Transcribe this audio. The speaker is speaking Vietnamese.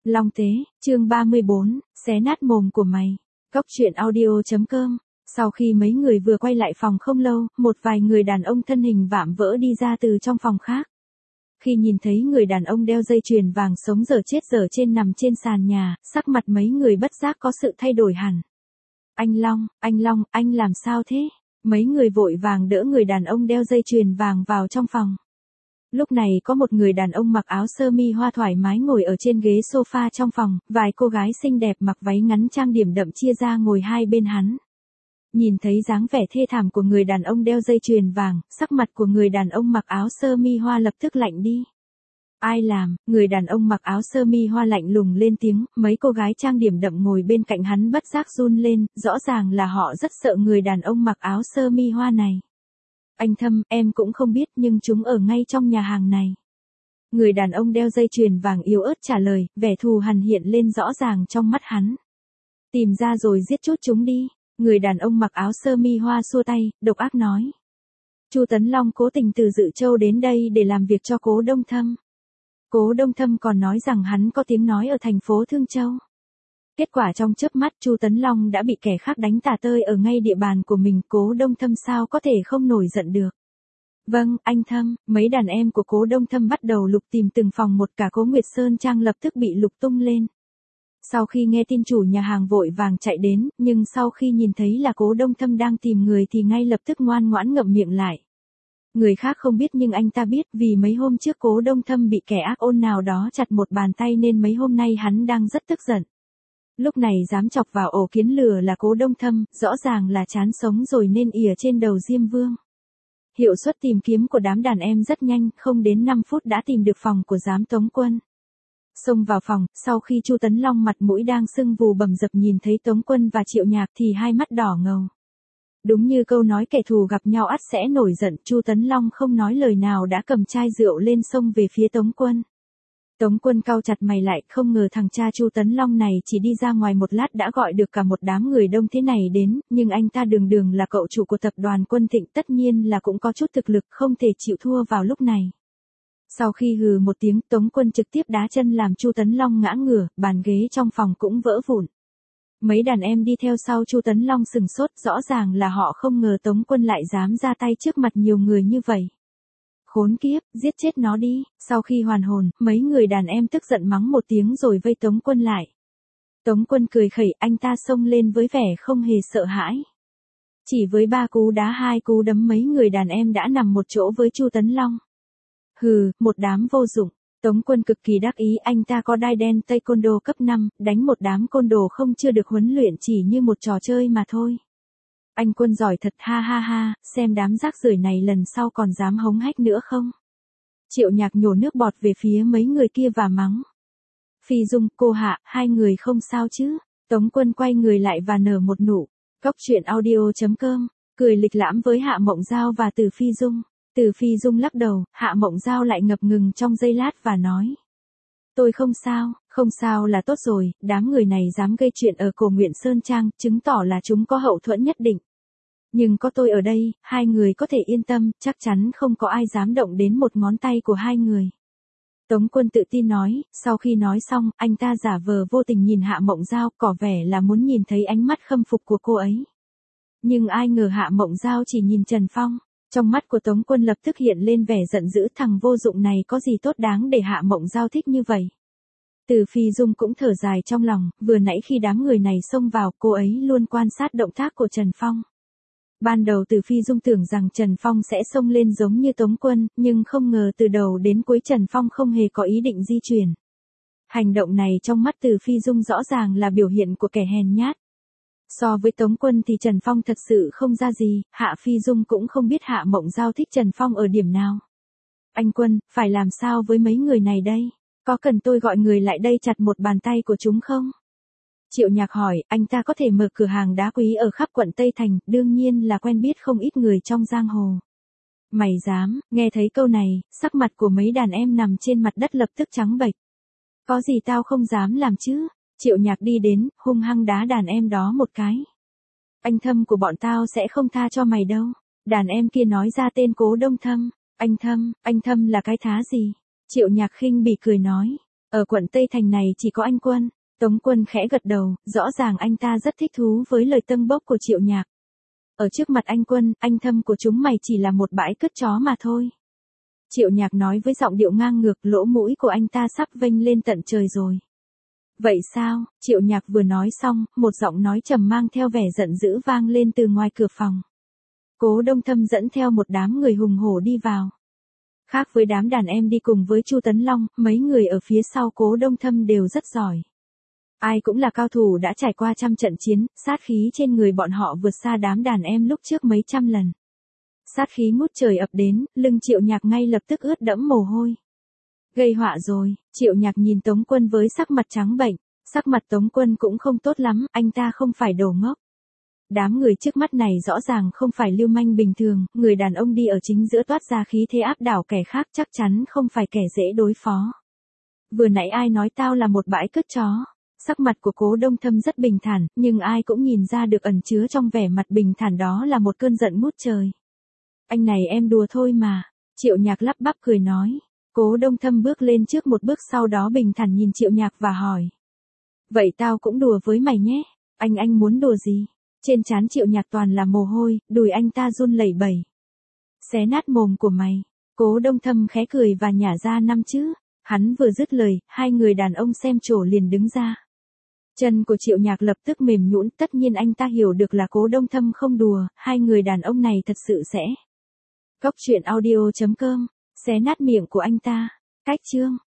Long Tế, chương 34, xé nát mồm của mày. Cóc truyện audio.com. Sau khi mấy người vừa quay lại phòng không lâu, một vài người đàn ông thân hình vạm vỡ đi ra từ trong phòng khác. Khi nhìn thấy người đàn ông đeo dây chuyền vàng sống dở chết dở trên nằm trên sàn nhà, sắc mặt mấy người bất giác có sự thay đổi hẳn. Anh Long, anh làm sao thế? Mấy người vội vàng đỡ người đàn ông đeo dây chuyền vàng vào trong phòng. Lúc này có một người đàn ông mặc áo sơ mi hoa thoải mái ngồi ở trên ghế sofa trong phòng, vài cô gái xinh đẹp mặc váy ngắn trang điểm đậm chia ra ngồi hai bên hắn. Nhìn thấy dáng vẻ thê thảm của người đàn ông đeo dây chuyền vàng, sắc mặt của người đàn ông mặc áo sơ mi hoa lập tức lạnh đi. Ai làm? Người đàn ông mặc áo sơ mi hoa lạnh lùng lên tiếng, mấy cô gái trang điểm đậm ngồi bên cạnh hắn bất giác run lên, rõ ràng là họ rất sợ người đàn ông mặc áo sơ mi hoa này. Anh Thâm, em cũng không biết nhưng chúng ở ngay trong nhà hàng này. Người đàn ông đeo dây chuyền vàng yếu ớt trả lời, vẻ thù hằn hiện lên rõ ràng trong mắt hắn. Tìm ra rồi giết chút chúng đi. Người đàn ông mặc áo sơ mi hoa xua tay, độc ác nói. Chu Tấn Long cố tình từ Dự Châu đến đây để làm việc cho Cố Đông Thâm. Cố Đông Thâm còn nói rằng hắn có tiếng nói ở thành phố Thương Châu. Kết quả trong chớp mắt Chu Tấn Long đã bị kẻ khác đánh tả tơi ở ngay địa bàn của mình, Cố Đông Thâm sao có thể không nổi giận được. Vâng, anh Thâm, mấy đàn em của Cố Đông Thâm bắt đầu lục tìm từng phòng một, cả Cố Nguyệt Sơn Trang lập tức bị lục tung lên. Sau khi nghe tin chủ nhà hàng vội vàng chạy đến, nhưng sau khi nhìn thấy là Cố Đông Thâm đang tìm người thì ngay lập tức ngoan ngoãn ngậm miệng lại. Người khác không biết nhưng anh ta biết, vì mấy hôm trước Cố Đông Thâm bị kẻ ác ôn nào đó chặt một bàn tay nên mấy hôm nay hắn đang rất tức giận. Lúc này dám chọc vào ổ kiến lừa là Cố Đông Thâm, rõ ràng là chán sống rồi nên ỉa trên đầu Diêm Vương. Hiệu suất tìm kiếm của đám đàn em rất nhanh, không đến 5 phút đã tìm được phòng của Giám Tống Quân. Xông vào phòng, sau khi Chu Tấn Long mặt mũi đang sưng vù bầm dập nhìn thấy Tống Quân và Triệu Nhạc thì hai mắt đỏ ngầu. Đúng như câu nói kẻ thù gặp nhau ắt sẽ nổi giận, Chu Tấn Long không nói lời nào đã cầm chai rượu lên xông về phía Tống Quân. Tống Quân cau chặt mày lại, không ngờ thằng cha Chu Tấn Long này chỉ đi ra ngoài một lát đã gọi được cả một đám người đông thế này đến, nhưng anh ta đường là cậu chủ của tập đoàn Quân Thịnh, tất nhiên là cũng có chút thực lực, không thể chịu thua vào lúc này. Sau khi hừ một tiếng, Tống Quân trực tiếp đá chân làm Chu Tấn Long ngã ngửa, bàn ghế trong phòng cũng vỡ vụn. Mấy đàn em đi theo sau Chu Tấn Long sừng sốt, rõ ràng là họ không ngờ Tống Quân lại dám ra tay trước mặt nhiều người như vậy. Khốn kiếp, giết chết nó đi. Sau khi hoàn hồn, mấy người đàn em tức giận mắng một tiếng rồi vây Tống Quân lại. Tống Quân cười khẩy, anh ta xông lên với vẻ không hề sợ hãi. Chỉ với 3 cú đá 2 cú đấm mấy người đàn em đã nằm một chỗ với Chu Tấn Long. Hừ, một đám vô dụng. Tống Quân cực kỳ đắc ý, anh ta có đai đen taekwondo cấp 5, đánh một đám côn đồ không chưa được huấn luyện chỉ như một trò chơi mà thôi. Anh Quân giỏi thật, ha ha ha, xem đám rác rưởi này lần sau còn dám hống hách nữa không. Triệu Nhạc nhổ nước bọt về phía mấy người kia và mắng. Phi Dung, cô Hạ, hai người không sao chứ? Tống Quân quay người lại và nở một nụ. Cóc truyện audio.com, cười lịch lãm với Hạ Mộng Giao và Từ Phi Dung. Từ Phi Dung lắc đầu, Hạ Mộng Giao lại ngập ngừng trong giây lát và nói. Tôi không sao là tốt rồi, đám người này dám gây chuyện ở Cổ Nguyện Sơn Trang, chứng tỏ là chúng có hậu thuẫn nhất định. Nhưng có tôi ở đây, hai người có thể yên tâm, chắc chắn không có ai dám động đến một ngón tay của hai người. Tống Quân tự tin nói, sau khi nói xong, anh ta giả vờ vô tình nhìn Hạ Mộng Giao, tỏ vẻ là muốn nhìn thấy ánh mắt khâm phục của cô ấy. Nhưng ai ngờ Hạ Mộng Giao chỉ nhìn Trần Phong. Trong mắt của Tống Quân lập tức hiện lên vẻ giận dữ, thằng vô dụng này có gì tốt đáng để Hạ Mộng Giao thích như vậy. Từ Phi Dung cũng thở dài trong lòng, vừa nãy khi đám người này xông vào, cô ấy luôn quan sát động tác của Trần Phong. Ban đầu Từ Phi Dung tưởng rằng Trần Phong sẽ xông lên giống như Tống Quân, nhưng không ngờ từ đầu đến cuối Trần Phong không hề có ý định di chuyển. Hành động này trong mắt Từ Phi Dung rõ ràng là biểu hiện của kẻ hèn nhát. So với Tống Quân thì Trần Phong thật sự không ra gì, Hạ Phi Dung cũng không biết Hạ Mộng Giao thích Trần Phong ở điểm nào. Anh Quân, phải làm sao với mấy người này đây? Có cần tôi gọi người lại đây chặt một bàn tay của chúng không? Triệu Nhạc hỏi, anh ta có thể mở cửa hàng đá quý ở khắp quận Tây Thành, đương nhiên là quen biết không ít người trong giang hồ. Mày dám? Nghe thấy câu này, sắc mặt của mấy đàn em nằm trên mặt đất lập tức trắng bệch. Có gì tao không dám làm chứ? Triệu Nhạc đi đến, hung hăng đá đàn em đó một cái. Anh Thâm của bọn tao sẽ không tha cho mày đâu. Đàn em kia nói ra tên Cố Đông Thâm. Anh Thâm là cái thá gì? Triệu Nhạc khinh bỉ cười nói. Ở quận Tây Thành này chỉ có anh Quân. Tống Quân khẽ gật đầu, rõ ràng anh ta rất thích thú với lời tâng bốc của Triệu Nhạc. Ở trước mặt anh Quân, anh Thâm của chúng mày chỉ là một bãi cứt chó mà thôi. Triệu Nhạc nói với giọng điệu ngang ngược, lỗ mũi của anh ta sắp vênh lên tận trời rồi. Vậy sao? Triệu Nhạc vừa nói xong, một giọng nói trầm mang theo vẻ giận dữ vang lên từ ngoài cửa phòng. Cố Đông Thâm dẫn theo một đám người hùng hổ đi vào. Khác với đám đàn em đi cùng với Chu Tấn Long, mấy người ở phía sau Cố Đông Thâm đều rất giỏi. Ai cũng là cao thủ đã trải qua trăm trận chiến, sát khí trên người bọn họ vượt xa đám đàn em lúc trước mấy trăm lần. Sát khí ngút trời ập đến, lưng Triệu Nhạc ngay lập tức ướt đẫm mồ hôi. Gây họa rồi, Triệu Nhạc nhìn Tống Quân với sắc mặt trắng bệch, sắc mặt Tống Quân cũng không tốt lắm, anh ta không phải đồ ngốc. Đám người trước mắt này rõ ràng không phải lưu manh bình thường, người đàn ông đi ở chính giữa toát ra khí thế áp đảo kẻ khác chắc chắn không phải kẻ dễ đối phó. Vừa nãy ai nói tao là một bãi cứt chó? Sắc mặt của Cố Đông Thâm rất bình thản, nhưng ai cũng nhìn ra được ẩn chứa trong vẻ mặt bình thản đó là một cơn giận ngút trời. Anh này em đùa thôi mà, Triệu Nhạc lắp bắp cười nói. Cố Đông Thâm bước lên trước một bước, sau đó bình thản nhìn Triệu Nhạc và hỏi. Vậy tao cũng đùa với mày nhé, anh muốn đùa gì? Trên trán Triệu Nhạc toàn là mồ hôi, đùi anh ta run lẩy bẩy. Xé nát mồm của mày. Cố Đông Thâm khẽ cười và nhả ra năm chữ. Hắn vừa dứt lời, hai người đàn ông xem trò liền đứng ra. Chân của Triệu Nhạc lập tức mềm nhũn, tất nhiên anh ta hiểu được là Cố Đông Thâm không đùa, hai người đàn ông này thật sự sẽ. Cốc truyện audio.com, xé nát miệng của anh ta. Cách chương